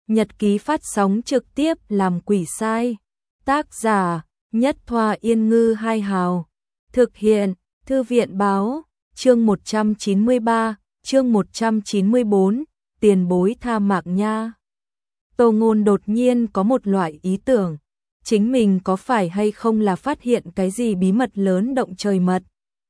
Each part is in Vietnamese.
Nhật ký phát sóng trực tiếp làm quỷ sai. Tác giả Nhất Thoa Yên Ngư Hai Hào. Thực hiện Thư viện Báo. Chương 193, chương 194, tiền bối tha mạng nha. Tô Ngôn đột nhiên có một loại ý tưởng, chính mình có phải hay không là phát hiện cái gì bí mật lớn động trời mật.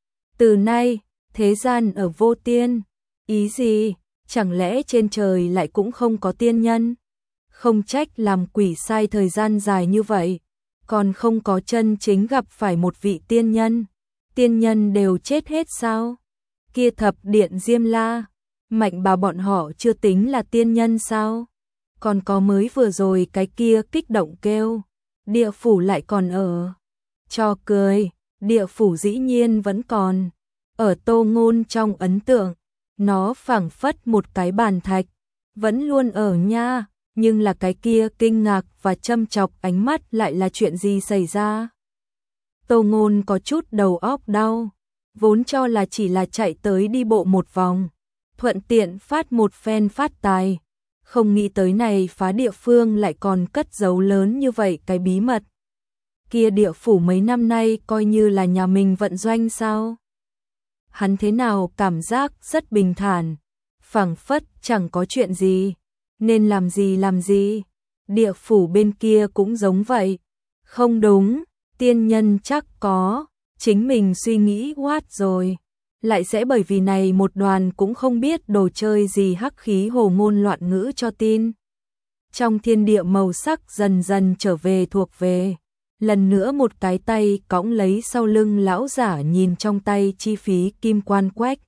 Từ nay, thế gian ở vô tiên, ý gì, chẳng lẽ trên trời lại cũng không có tiên nhân? Không trách làm quỷ sai thời gian dài như vậy, còn không có chân chính gặp phải một vị tiên nhân. Tiên nhân đều chết hết sao? Kia thập điện Diêm La, Mạnh Bà bọn họ chưa tính là tiên nhân sao? Còn có mới vừa rồi cái kia kích động kêu, địa phủ lại còn ở. Cho cười, địa phủ dĩ nhiên vẫn còn. Ở Tô Ngôn trong ấn tượng, nó phảng phất một cái bàn thạch, vẫn luôn ở nha, nhưng là cái kia kinh ngạc và châm chọc ánh mắt lại là chuyện gì xảy ra? Tô Ngôn có chút đầu óc đau, vốn cho là chỉ là chạy tới đi bộ một vòng, thuận tiện phát một phen phát tài, không nghĩ tới này phá địa phương lại còn cất giấu lớn như vậy cái bí mật. Kia địa phủ mấy năm nay coi như là nhà mình vận doanh sao? Hắn thế nào cảm giác rất bình thản, phảng phất chẳng có chuyện gì, nên làm gì. Địa phủ bên kia cũng giống vậy. Không đúng, tiên nhân chắc có, chính mình suy nghĩ quát rồi. Lại sẽ bởi vì này một đoàn cũng không biết đồ chơi gì hắc khí hồ ngôn loạn ngữ cho tin. Trong thiên địa màu sắc dần dần trở về thuộc về. Lần nữa một cái tay cõng lấy sau lưng lão giả nhìn trong tay chi phí kim quan quách.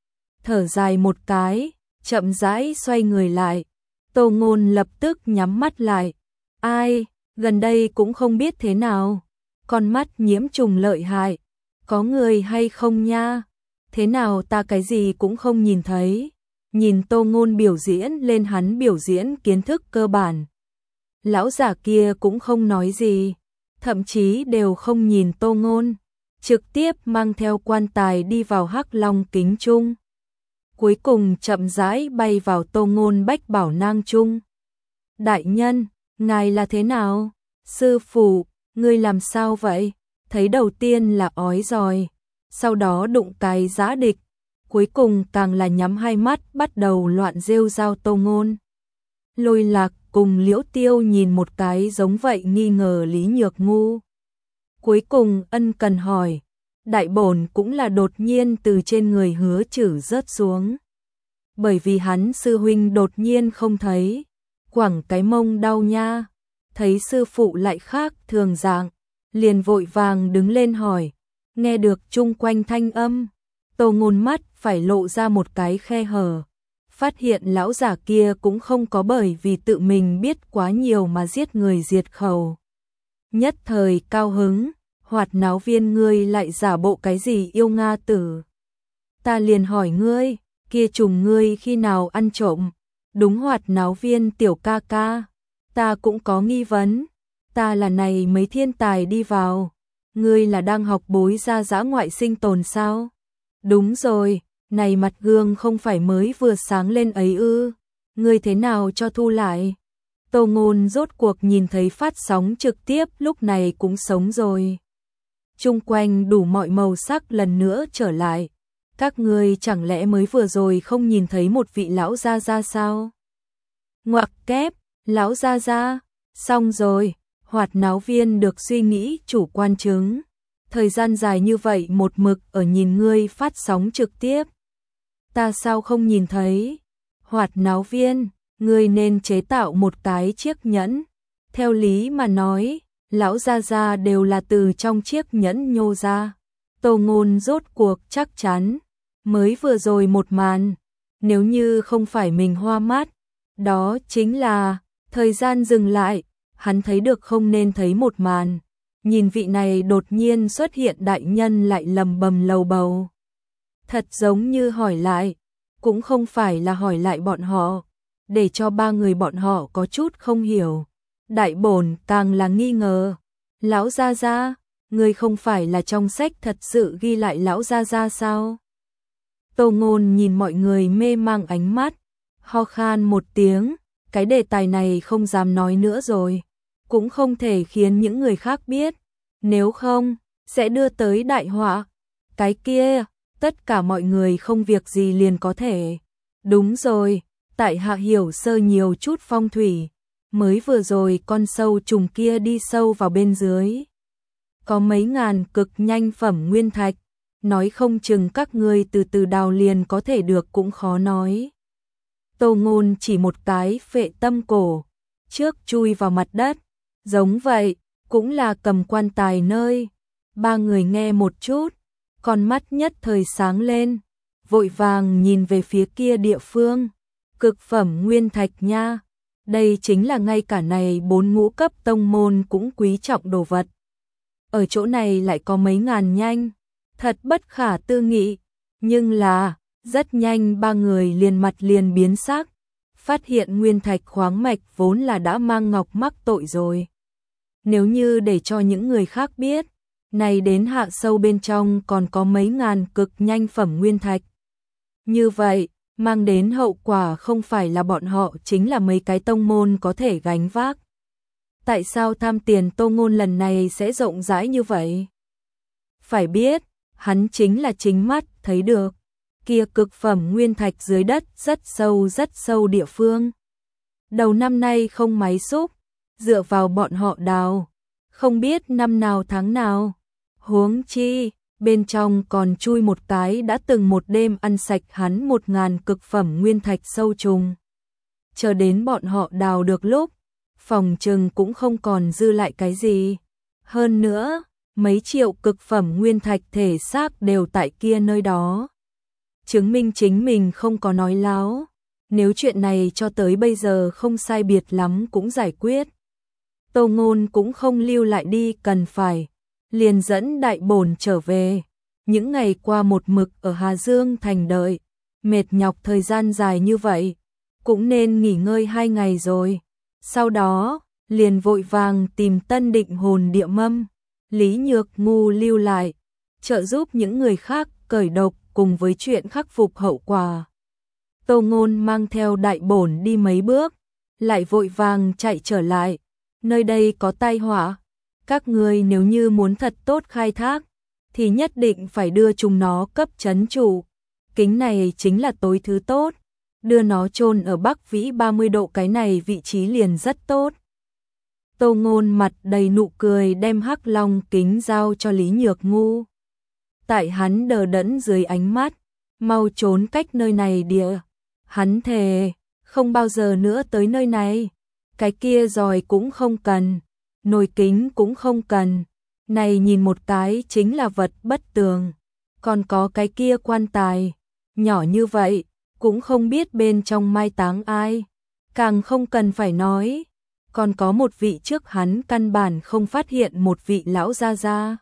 Thở dài một cái, chậm rãi xoay người lại. Tô Ngôn lập tức nhắm mắt lại. Ai, gần đây cũng không biết thế nào. Con mắt nhiễm trùng lợi hại. Có người hay không nha? Thế nào ta cái gì cũng không nhìn thấy. Nhìn Tô Ngôn biểu diễn lên hắn biểu diễn kiến thức cơ bản. Lão giả kia cũng không nói gì. Thậm chí đều không nhìn Tô Ngôn. Trực tiếp mang theo quan tài đi vào hắc long kính trung. Cuối cùng chậm rãi bay vào Tô Ngôn bách bảo nang trung. Đại nhân, ngài là thế nào? Sư phụ, ngươi làm sao vậy? Thấy đầu tiên là ói rồi, sau đó đụng cái giã địch, cuối cùng càng là nhắm hai mắt bắt đầu loạn rêu rao Tô Ngôn. Lôi Lạc cùng Liễu Tiêu nhìn một cái giống vậy nghi ngờ Lý Nhược Ngu. Cuối cùng ân cần hỏi, đại bổn cũng là đột nhiên từ trên người Hứa Chử rớt xuống. Bởi vì hắn sư huynh đột nhiên không thấy, quẳng cái mông đau nha, thấy sư phụ lại khác thường dạng, liền vội vàng đứng lên hỏi, nghe được chung quanh thanh âm, Tô Ngôn mắt phải lộ ra một cái khe hở, phát hiện lão giả kia cũng không có bởi vì tự mình biết quá nhiều mà giết người diệt khẩu. Nhất thời cao hứng, Hoạt Náo Viên ngươi lại giả bộ cái gì yêu Nga tử. Ta liền hỏi ngươi, kia trùng ngươi khi nào ăn trộm? Đúng Hoạt Náo Viên tiểu ca ca, ta cũng có nghi vấn, ta là này mấy thiên tài đi vào, ngươi là đang học bối ra dã ngoại sinh tồn sao? Đúng rồi, này mặt gương không phải mới vừa sáng lên ấy ư, ngươi thế nào cho thu lại? Tô Ngôn rốt cuộc nhìn thấy phát sóng trực tiếp lúc này cũng sống rồi. Chung quanh đủ mọi màu sắc lần nữa trở lại. Các ngươi chẳng lẽ mới vừa rồi không nhìn thấy một vị lão gia gia sao? Ngoặc kép, lão gia gia, xong rồi, Hoạt Náo Viên được suy nghĩ chủ quan chứng. Thời gian dài như vậy một mực ở nhìn ngươi phát sóng trực tiếp. Ta sao không nhìn thấy? Hoạt Náo Viên, ngươi nên chế tạo một cái chiếc nhẫn. Theo lý mà nói, lão gia gia đều là từ trong chiếc nhẫn nhô ra. Tô Ngôn rốt cuộc chắc chắn. Mới vừa rồi một màn, nếu như không phải mình hoa mắt, đó chính là thời gian dừng lại, hắn thấy được không nên thấy một màn. Nhìn vị này đột nhiên xuất hiện đại nhân lại lầm bầm lầu bầu. Thật giống như hỏi lại, cũng không phải là hỏi lại bọn họ, để cho ba người bọn họ có chút không hiểu. Đại bổn càng là nghi ngờ, lão gia gia, người không phải là trong sách thật sự ghi lại lão gia gia sao? Tô Ngôn nhìn mọi người mê mang ánh mắt, ho khan một tiếng, cái đề tài này không dám nói nữa rồi, cũng không thể khiến những người khác biết, nếu không, sẽ đưa tới đại họa. Cái kia, tất cả mọi người không việc gì liền có thể. Đúng rồi, tại hạ hiểu sơ nhiều chút phong thủy, mới vừa rồi con sâu trùng kia đi sâu vào bên dưới. Có mấy ngàn cực nhanh phẩm nguyên thạch, nói không chừng các ngươi từ từ đào liền có thể được cũng khó nói. Tô Ngôn chỉ một cái phệ tâm cổ, trước chui vào mặt đất, giống vậy, cũng là cầm quan tài nơi. Ba người nghe một chút, con mắt nhất thời sáng lên, vội vàng nhìn về phía kia địa phương. Cực phẩm nguyên thạch nha, đây chính là ngay cả này 4 ngũ cấp tông môn cũng quý trọng đồ vật. Ở chỗ này lại có mấy ngàn nhanh, thật bất khả tư nghị, nhưng là, rất nhanh ba người liền mặt liền biến sắc, phát hiện nguyên thạch khoáng mạch vốn là đã mang ngọc mắc tội rồi. Nếu như để cho những người khác biết, này đến hạ sâu bên trong còn có mấy ngàn cực nhanh phẩm nguyên thạch. Như vậy, mang đến hậu quả không phải là bọn họ chính là mấy cái tông môn có thể gánh vác. Tại sao tham tiền Tô Ngôn lần này sẽ rộng rãi như vậy? Phải biết, hắn chính là chính mắt thấy được, kia cực phẩm nguyên thạch dưới đất rất sâu địa phương. Đầu năm nay không máy xúc, dựa vào bọn họ đào, không biết năm nào tháng nào. Huống chi, bên trong còn chui một cái đã từng một đêm ăn sạch hắn 1000 cực phẩm nguyên thạch sâu trùng. Chờ đến bọn họ đào được lúc, phòng trừng cũng không còn dư lại cái gì. Hơn nữa, mấy triệu cực phẩm nguyên thạch thể xác đều tại kia nơi đó. Chứng minh chính mình không có nói láo. Nếu chuyện này cho tới bây giờ không sai biệt lắm cũng giải quyết. Tô Ngôn cũng không lưu lại đi cần phải, liền dẫn đại bổn trở về. Những ngày qua một mực ở Hà Dương thành đợi, mệt nhọc thời gian dài như vậy, cũng nên nghỉ ngơi 2 ngày rồi. Sau đó, liền vội vàng tìm Tân Định hồn địa mâm, Lý Nhược Ngu lưu lại, trợ giúp những người khác cởi độc cùng với chuyện khắc phục hậu quả. Tô Ngôn mang theo đại bổn đi mấy bước, lại vội vàng chạy trở lại, nơi đây có tai họa, các ngươi nếu như muốn thật tốt khai thác, thì nhất định phải đưa chúng nó cấp trấn chủ. Kính này chính là tối thứ tốt, đưa nó chôn ở Bắc Vĩ 30 độ cái này vị trí liền rất tốt. Tô Ngôn mặt đầy nụ cười đem hắc long kính giao cho Lý Nhược Ngu. Tại hắn đờ đẫn dưới ánh mắt, mau trốn cách nơi này địa. Hắn thề, không bao giờ nữa tới nơi này. Cái kia giỏi cũng không cần, nồi kính cũng không cần. Này nhìn một cái chính là vật bất tường. Còn có cái kia quan tài, nhỏ như vậy, cũng không biết bên trong mai táng ai. Càng không cần phải nói, còn có một vị trước hắn căn bản không phát hiện một vị lão gia gia.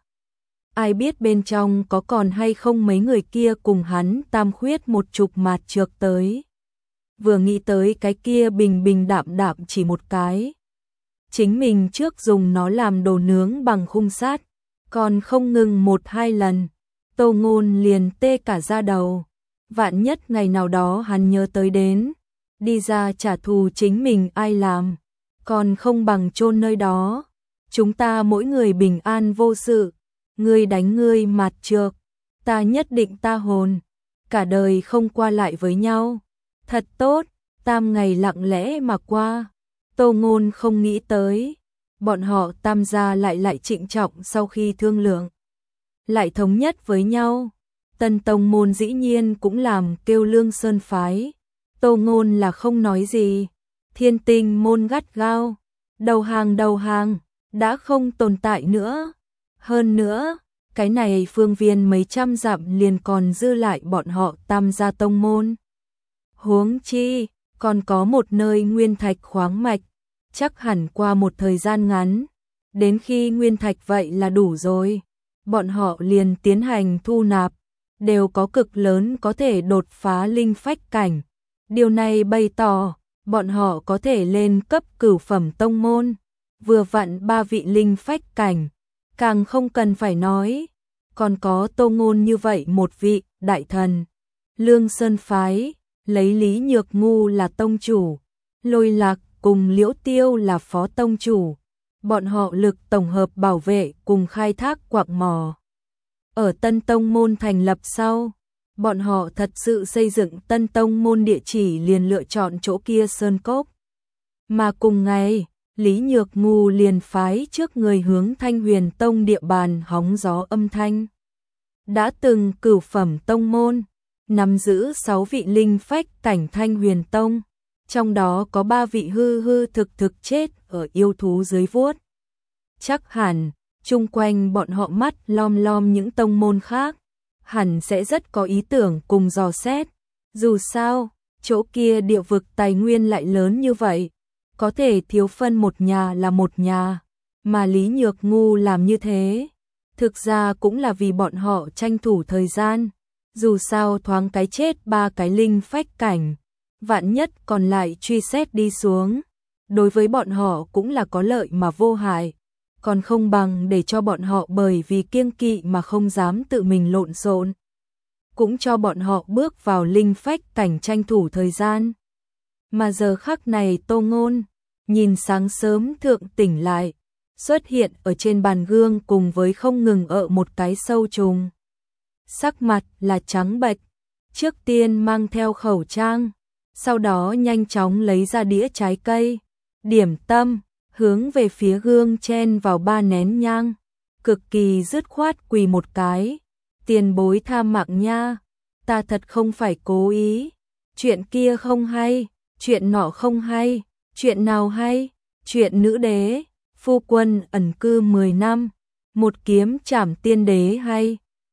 Ai biết bên trong có còn hay không mấy người kia cùng hắn tam khuyết một chục mạt trược tới. Vừa nghĩ tới cái kia bình bình đạm đạm chỉ một cái. Chính mình trước dùng nó làm đồ nướng bằng khung sắt, còn không ngừng 1-2 lần. Tô Ngôn liền tê cả da đầu. Vạn nhất ngày nào đó hắn nhớ tới đến, đi ra trả thù chính mình ai làm, còn không bằng chôn nơi đó. Chúng ta mỗi người bình an vô sự, ngươi đánh ngươi mạt trược, ta nhất định ta hồn, cả đời không qua lại với nhau. Thật tốt, tam ngày lặng lẽ mà qua. Tô Ngôn không nghĩ tới, bọn họ tam gia lại trịnh trọng sau khi thương lượng, lại thống nhất với nhau. Tân tông môn dĩ nhiên cũng làm kêu Lương Sơn phái. Tô Ngôn là không nói gì. Thiên Tinh môn gắt gao, đầu hàng, đã không tồn tại nữa. Hơn nữa, cái này phương viên mấy trăm dặm liền còn dư lại bọn họ tam gia tông môn. Huống chi, còn có một nơi nguyên thạch khoáng mạch, chắc hẳn qua một thời gian ngắn, đến khi nguyên thạch vậy là đủ rồi, bọn họ liền tiến hành thu nạp, đều có cực lớn có thể đột phá linh phách cảnh. Điều này bày tỏ, bọn họ có thể lên cấp cửu phẩm tông môn, vừa vặn 3 vị linh phách cảnh, càng không cần phải nói, còn có Tô Ngôn như vậy một vị đại thần. Lương Sơn phái lấy Lý Nhược Ngu là tông chủ, Lôi Lạc cùng Liễu Tiêu là phó tông chủ, bọn họ lực tổng hợp bảo vệ cùng khai thác quặng mỏ. Ở Tân Tông Môn thành lập sau, bọn họ thật sự xây dựng Tân Tông Môn địa chỉ liền lựa chọn chỗ kia sơn cốc. Mà cùng ngày, Lý Nhược Ngu liền phái trước người hướng Thanh Huyền Tông địa bàn hóng gió âm thanh. Đã từng cửu phẩm tông môn, nắm giữ 6 vị linh phách cảnh Thanh Huyền Tông, trong đó có 3 vị hư hư thực thực chết ở yêu thú dưới vuốt. Chắc hẳn, chung quanh bọn họ mắt lom lom những tông môn khác, hẳn sẽ rất có ý tưởng cùng dò xét. Dù sao, chỗ kia địa vực tài nguyên lại lớn như vậy, có thể thiếu phân một nhà là một nhà, mà Lý Nhược Ngu làm như thế. Thực ra cũng là vì bọn họ tranh thủ thời gian, dù sao thoáng cái chết 3 cái linh phách cảnh, vạn nhất còn lại truy xét đi xuống. Đối với bọn họ cũng là có lợi mà vô hại, còn không bằng để cho bọn họ bởi vì kiêng kỵ mà không dám tự mình lộn xộn. Cũng cho bọn họ bước vào linh phách cảnh tranh thủ thời gian. Mà giờ khắc này Tô Ngôn, nhìn sáng sớm thượng tỉnh lại, xuất hiện ở trên bàn gương cùng với không ngừng một cái sâu trùng. Sắc mặt là trắng bệch, trước tiên mang theo khẩu trang, sau đó nhanh chóng lấy ra đĩa trái cây, điểm tâm, hướng về phía gương chen vào 3 nén nhang, cực kỳ dứt khoát quỳ một cái. Tiền bối tha mạng nha, ta thật không phải cố ý, chuyện kia không hay, chuyện nọ không hay, chuyện nào hay, chuyện nữ đế, phu quân ẩn cư 10 năm, một kiếm trảm tiên đế hay,